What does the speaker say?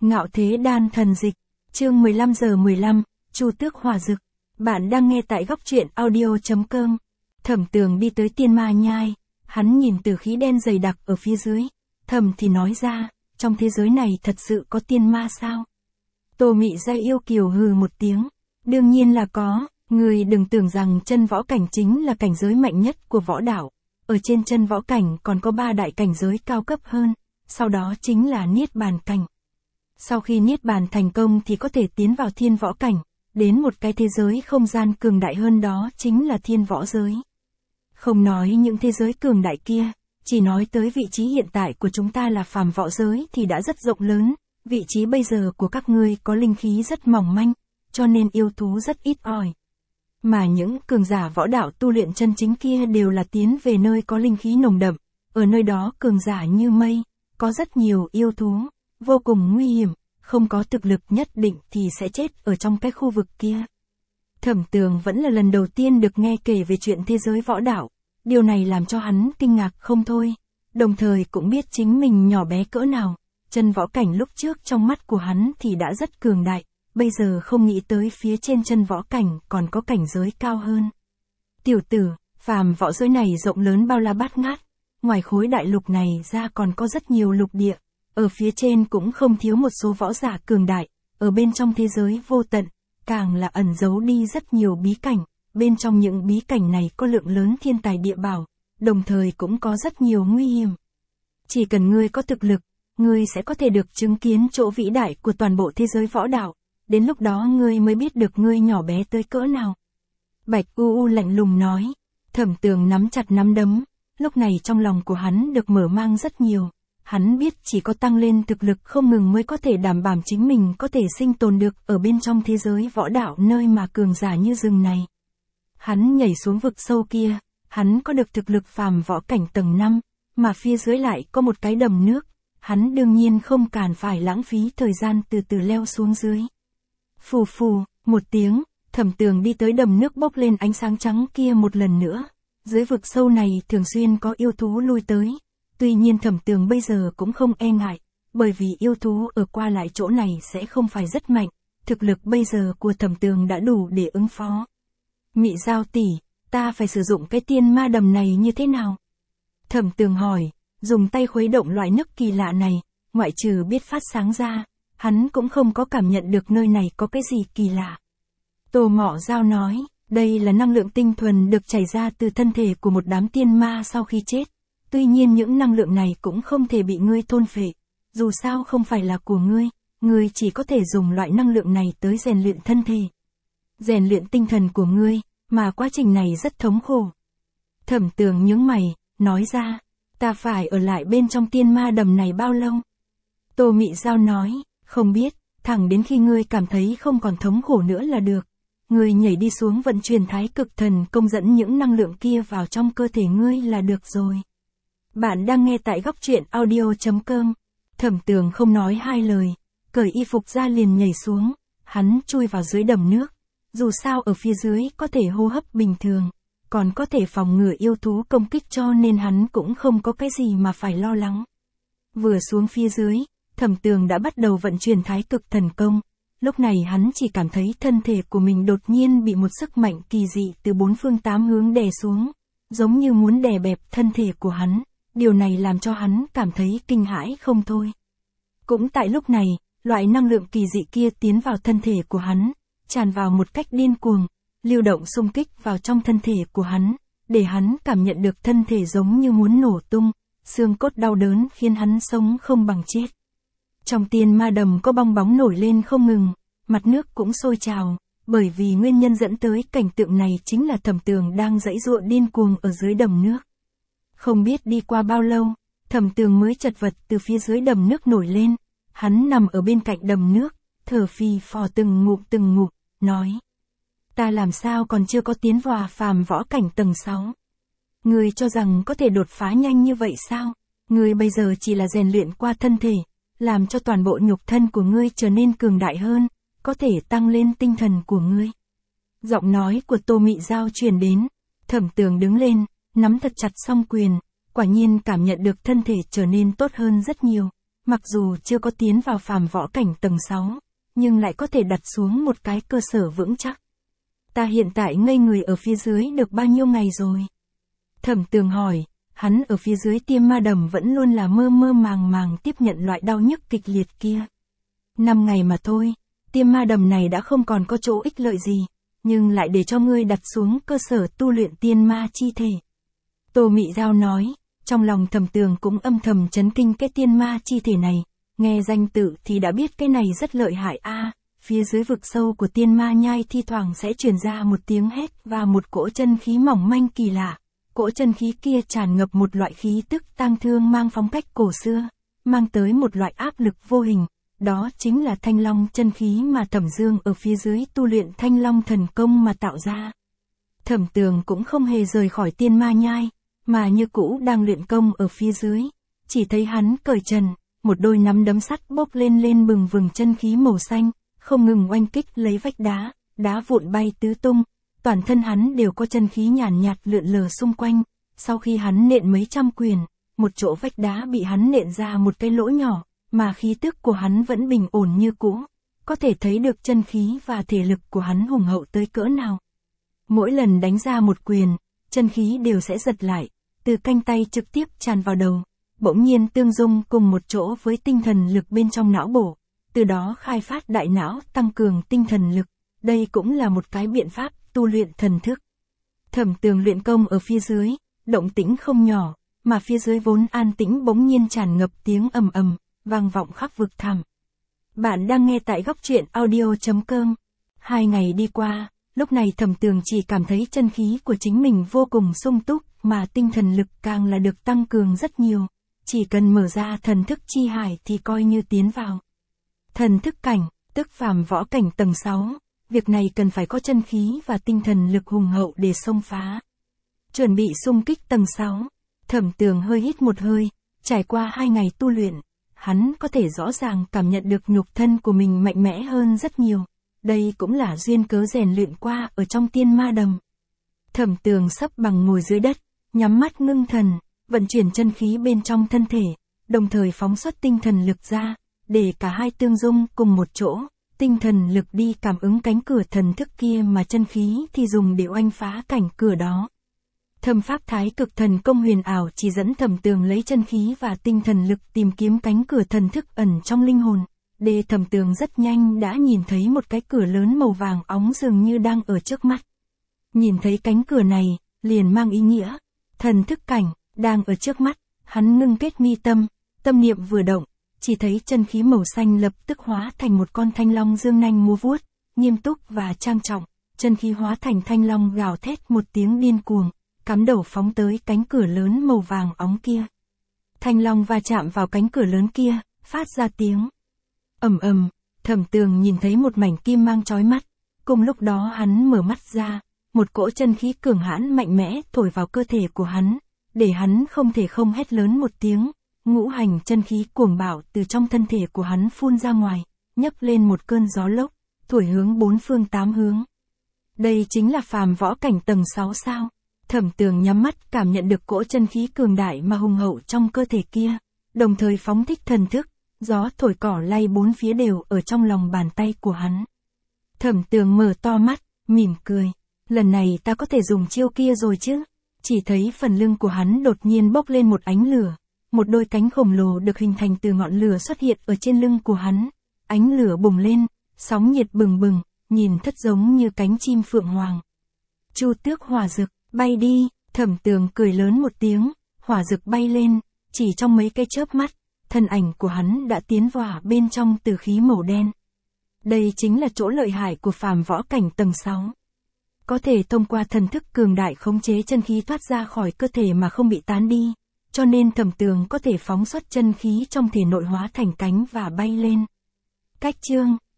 Ngạo Thế Đan Thần Dịch, chương 15:15, Chu Tước Hỏa Dực. Bạn đang nghe tại góc truyện audio.com. Thẩm Tường đi tới Tiên Ma Nhai, hắn nhìn từ khí đen dày đặc ở phía dưới, thầm thì nói ra, trong thế giới này thật sự có tiên ma sao? Tô Mị Gia yêu kiều hừ một tiếng, đương nhiên là có, người đừng tưởng rằng chân võ cảnh chính là cảnh giới mạnh nhất của võ đạo, ở trên chân võ cảnh còn có 3 đại cảnh giới cao cấp hơn, sau đó chính là Niết Bàn cảnh. Sau khi Niết Bàn thành công thì có thể tiến vào thiên võ cảnh, đến một cái thế giới không gian cường đại hơn đó chính là thiên võ giới. Không nói những thế giới cường đại kia, chỉ nói tới vị trí hiện tại của chúng ta là phàm võ giới thì đã rất rộng lớn, vị trí bây giờ của các ngươi có linh khí rất mỏng manh, cho nên yêu thú rất ít ỏi. Mà những cường giả võ đạo tu luyện chân chính kia đều là tiến về nơi có linh khí nồng đậm, ở nơi đó cường giả như mây, có rất nhiều yêu thú, vô cùng nguy hiểm, không có thực lực nhất định thì sẽ chết ở trong cái khu vực kia. Thẩm Tường vẫn là lần đầu tiên được nghe kể về chuyện thế giới võ đạo, điều này làm cho hắn kinh ngạc không thôi, đồng thời cũng biết chính mình nhỏ bé cỡ nào, chân võ cảnh lúc trước trong mắt của hắn thì đã rất cường đại, bây giờ không nghĩ tới phía trên chân võ cảnh còn có cảnh giới cao hơn. Tiểu tử, phàm võ giới này rộng lớn bao la bát ngát, ngoài khối đại lục này ra còn có rất nhiều lục địa, ở phía trên cũng không thiếu một số võ giả cường đại, ở bên trong thế giới vô tận, càng là ẩn giấu đi rất nhiều bí cảnh, bên trong những bí cảnh này có lượng lớn thiên tài địa bảo, đồng thời cũng có rất nhiều nguy hiểm. Chỉ cần ngươi có thực lực, ngươi sẽ có thể được chứng kiến chỗ vĩ đại của toàn bộ thế giới võ đạo, đến lúc đó ngươi mới biết được ngươi nhỏ bé tới cỡ nào. Bạch U lạnh lùng nói, Thẩm Tường nắm chặt nắm đấm, lúc này trong lòng của hắn được mở mang rất nhiều. Hắn biết chỉ có tăng lên thực lực không ngừng mới có thể đảm bảo chính mình có thể sinh tồn được ở bên trong thế giới võ đạo nơi mà cường giả như rừng này. Hắn nhảy xuống vực sâu kia, hắn có được thực lực phàm võ cảnh tầng 5, mà phía dưới lại có một cái đầm nước, hắn đương nhiên không cần phải lãng phí thời gian từ từ leo xuống dưới. Phù phù, một tiếng, Thẩm Tường đi tới đầm nước bốc lên ánh sáng trắng kia một lần nữa, dưới vực sâu này thường xuyên có yêu thú lui tới. Tuy nhiên Thẩm Tường bây giờ cũng không e ngại, bởi vì yêu thú ở qua lại chỗ này sẽ không phải rất mạnh, thực lực bây giờ của Thẩm Tường đã đủ để ứng phó. Mị Giao tỷ, ta phải sử dụng cái tiên ma đầm này như thế nào? Thẩm Tường hỏi, dùng tay khuấy động loại nước kỳ lạ này, ngoại trừ biết phát sáng ra, hắn cũng không có cảm nhận được nơi này có cái gì kỳ lạ. Tô Ngọ Giao nói, đây là năng lượng tinh thuần được chảy ra từ thân thể của một đám tiên ma sau khi chết. Tuy nhiên những năng lượng này cũng không thể bị ngươi thôn phệ, dù sao không phải là của ngươi chỉ có thể dùng loại năng lượng này tới rèn luyện thân thể, rèn luyện tinh thần của ngươi, mà quá trình này rất thống khổ. Thẩm Tường nhướng mày, nói ra, ta phải ở lại bên trong tiên ma đầm này bao lâu? Tô Mị Giao nói, không biết, thẳng đến khi ngươi cảm thấy không còn thống khổ nữa là được. Ngươi nhảy đi xuống vận chuyển Thái Cực Thần Công dẫn những năng lượng kia vào trong cơ thể ngươi là được rồi. Bạn đang nghe tại góc truyện audio.com. Thẩm Tường không nói hai lời, cởi y phục ra liền nhảy xuống, hắn chui vào dưới đầm nước. Dù sao ở phía dưới có thể hô hấp bình thường, còn có thể phòng ngừa yêu thú công kích cho nên hắn cũng không có cái gì mà phải lo lắng. Vừa xuống phía dưới, Thẩm Tường đã bắt đầu vận chuyển Thái Cực Thần Công. Lúc này hắn chỉ cảm thấy thân thể của mình đột nhiên bị một sức mạnh kỳ dị từ 4 phương 8 hướng đè xuống, giống như muốn đè bẹp thân thể của hắn. Điều này làm cho hắn cảm thấy kinh hãi không thôi. Cũng tại lúc này, loại năng lượng kỳ dị kia tiến vào thân thể của hắn, tràn vào một cách điên cuồng, lưu động xung kích vào trong thân thể của hắn, để hắn cảm nhận được thân thể giống như muốn nổ tung, xương cốt đau đớn khiến hắn sống không bằng chết. Trong tiên ma đầm có bong bóng nổi lên không ngừng, mặt nước cũng sôi trào, bởi vì nguyên nhân dẫn tới cảnh tượng này chính là Thẩm Tường đang giãy giụa điên cuồng ở dưới đầm nước. Không biết đi qua bao lâu, Thẩm Tường mới chật vật từ phía dưới đầm nước nổi lên, hắn nằm ở bên cạnh đầm nước, thở phì phò từng ngụm, nói. Ta làm sao còn chưa có tiến vào phàm võ cảnh tầng 6? Ngươi cho rằng có thể đột phá nhanh như vậy sao? Ngươi bây giờ chỉ là rèn luyện qua thân thể, làm cho toàn bộ nhục thân của ngươi trở nên cường đại hơn, có thể tăng lên tinh thần của ngươi. Giọng nói của Tô Mị Giao truyền đến, Thẩm Tường đứng lên, nắm thật chặt song quyền, quả nhiên cảm nhận được thân thể trở nên tốt hơn rất nhiều. mặc dù chưa có tiến vào phàm võ cảnh tầng 6, nhưng lại có thể đặt xuống một cái cơ sở vững chắc. Ta hiện tại ngây người ở phía dưới được bao nhiêu ngày rồi? Thẩm Tường hỏi, hắn ở phía dưới tiêm ma đầm vẫn luôn là mơ mơ màng màng tiếp nhận loại đau nhức kịch liệt kia. 5 ngày mà thôi, tiêm ma đầm này đã không còn có chỗ ích lợi gì, nhưng lại để cho ngươi đặt xuống cơ sở tu luyện tiên ma chi thể. Tô Mị Giao nói, trong lòng Thẩm Tường cũng âm thầm chấn kinh cái tiên ma chi thể này, nghe danh tự thì đã biết cái này rất lợi hại a. Phía dưới vực sâu của tiên ma nhai thi thoảng sẽ truyền ra một tiếng hét và một cỗ chân khí mỏng manh kỳ lạ. Cỗ chân khí kia tràn ngập một loại khí tức tang thương mang phong cách cổ xưa, mang tới một loại áp lực vô hình, đó chính là thanh long chân khí mà Thẩm Dương ở phía dưới tu luyện thanh long thần công mà tạo ra. Thẩm Tường cũng không hề rời khỏi tiên ma nhai, mà như cũ đang luyện công ở phía dưới, chỉ thấy hắn cởi trần, một đôi nắm đấm sắt bốc lên bừng vừng chân khí màu xanh, không ngừng oanh kích lấy vách đá, đá vụn bay tứ tung, toàn thân hắn đều có chân khí nhàn nhạt lượn lờ xung quanh, sau khi hắn nện mấy trăm quyền, một chỗ vách đá bị hắn nện ra một cái lỗ nhỏ, mà khí tức của hắn vẫn bình ổn như cũ, có thể thấy được chân khí và thể lực của hắn hùng hậu tới cỡ nào. Mỗi lần đánh ra một quyền, chân khí đều sẽ giật lại, từ cánh tay trực tiếp tràn vào đầu, bỗng nhiên tương dung cùng một chỗ với tinh thần lực bên trong não bộ, từ đó khai phát đại não tăng cường tinh thần lực, đây cũng là một cái biện pháp tu luyện thần thức. Thẩm Tường luyện công ở phía dưới, động tĩnh không nhỏ, mà phía dưới vốn an tĩnh bỗng nhiên tràn ngập tiếng ầm ầm, vang vọng khắp vực thẳm. Bạn đang nghe tại góc truyện audio.com. 2 ngày đi qua, lúc này Thẩm Tường chỉ cảm thấy chân khí của chính mình vô cùng sung túc, mà tinh thần lực càng là được tăng cường rất nhiều, chỉ cần mở ra thần thức chi hải thì coi như tiến vào thần thức cảnh, tức phàm võ cảnh tầng 6, việc này cần phải có chân khí và tinh thần lực hùng hậu để xông phá. Chuẩn bị xung kích tầng 6, Thẩm Tường hơi hít một hơi, trải qua 2 ngày tu luyện, hắn có thể rõ ràng cảm nhận được nhục thân của mình mạnh mẽ hơn rất nhiều, đây cũng là duyên cớ rèn luyện qua ở trong tiên ma đầm. Thẩm Tường sấp bằng ngồi dưới đất, nhắm mắt ngưng thần, vận chuyển chân khí bên trong thân thể, đồng thời phóng xuất tinh thần lực ra, để cả hai tương dung cùng một chỗ, tinh thần lực đi cảm ứng cánh cửa thần thức kia mà chân khí thì dùng để oanh phá cảnh cửa đó. Thâm pháp thái cực thần công huyền ảo chỉ dẫn Thẩm Tường lấy chân khí và tinh thần lực tìm kiếm cánh cửa thần thức ẩn trong linh hồn, để Thẩm Tường rất nhanh đã nhìn thấy một cái cửa lớn màu vàng óng dường như đang ở trước mắt. Nhìn thấy cánh cửa này, liền mang ý nghĩa, thần thức cảnh, đang ở trước mắt, hắn ngưng kết mi tâm, tâm niệm vừa động, chỉ thấy chân khí màu xanh lập tức hóa thành một con thanh long dương nanh múa vuốt, nghiêm túc và trang trọng, chân khí hóa thành thanh long gào thét một tiếng điên cuồng, cắm đầu phóng tới cánh cửa lớn màu vàng óng kia. Thanh long va chạm vào cánh cửa lớn kia, phát ra tiếng ầm ầm, Thẩm Tường nhìn thấy một mảnh kim mang chói mắt, cùng lúc đó hắn mở mắt ra, một cỗ chân khí cường hãn mạnh mẽ thổi vào cơ thể của hắn, để hắn không thể không hét lớn một tiếng, ngũ hành chân khí cuồng bạo từ trong thân thể của hắn phun ra ngoài, nhấc lên một cơn gió lốc, thổi hướng 4 phương 8 hướng. Đây chính là phàm võ cảnh tầng 6 sao? Thẩm Tường nhắm mắt cảm nhận được cỗ chân khí cường đại mà hùng hậu trong cơ thể kia, đồng thời phóng thích thần thức, gió thổi cỏ lay 4 phía đều ở trong lòng bàn tay của hắn. Thẩm Tường mở to mắt, mỉm cười, lần này ta có thể dùng chiêu kia rồi chứ? Chỉ thấy phần lưng của hắn đột nhiên bốc lên một ánh lửa, một đôi cánh khổng lồ được hình thành từ ngọn lửa xuất hiện ở trên lưng của hắn, ánh lửa bùng lên, sóng nhiệt bừng bừng, nhìn thất giống như cánh chim phượng hoàng. Chu Tước hỏa dực, bay đi, Thẩm Tường cười lớn một tiếng, hỏa dực bay lên, chỉ trong mấy cái chớp mắt, thân ảnh của hắn đã tiến vào bên trong tử khí màu đen. Đây chính là chỗ lợi hại của phàm võ cảnh tầng 6. Có thể thông qua thần thức cường đại khống chế chân khí thoát ra khỏi cơ thể mà không bị tán đi, cho nên Thẩm Tường có thể phóng xuất chân khí trong thể nội hóa thành cánh và bay lên. Cách chương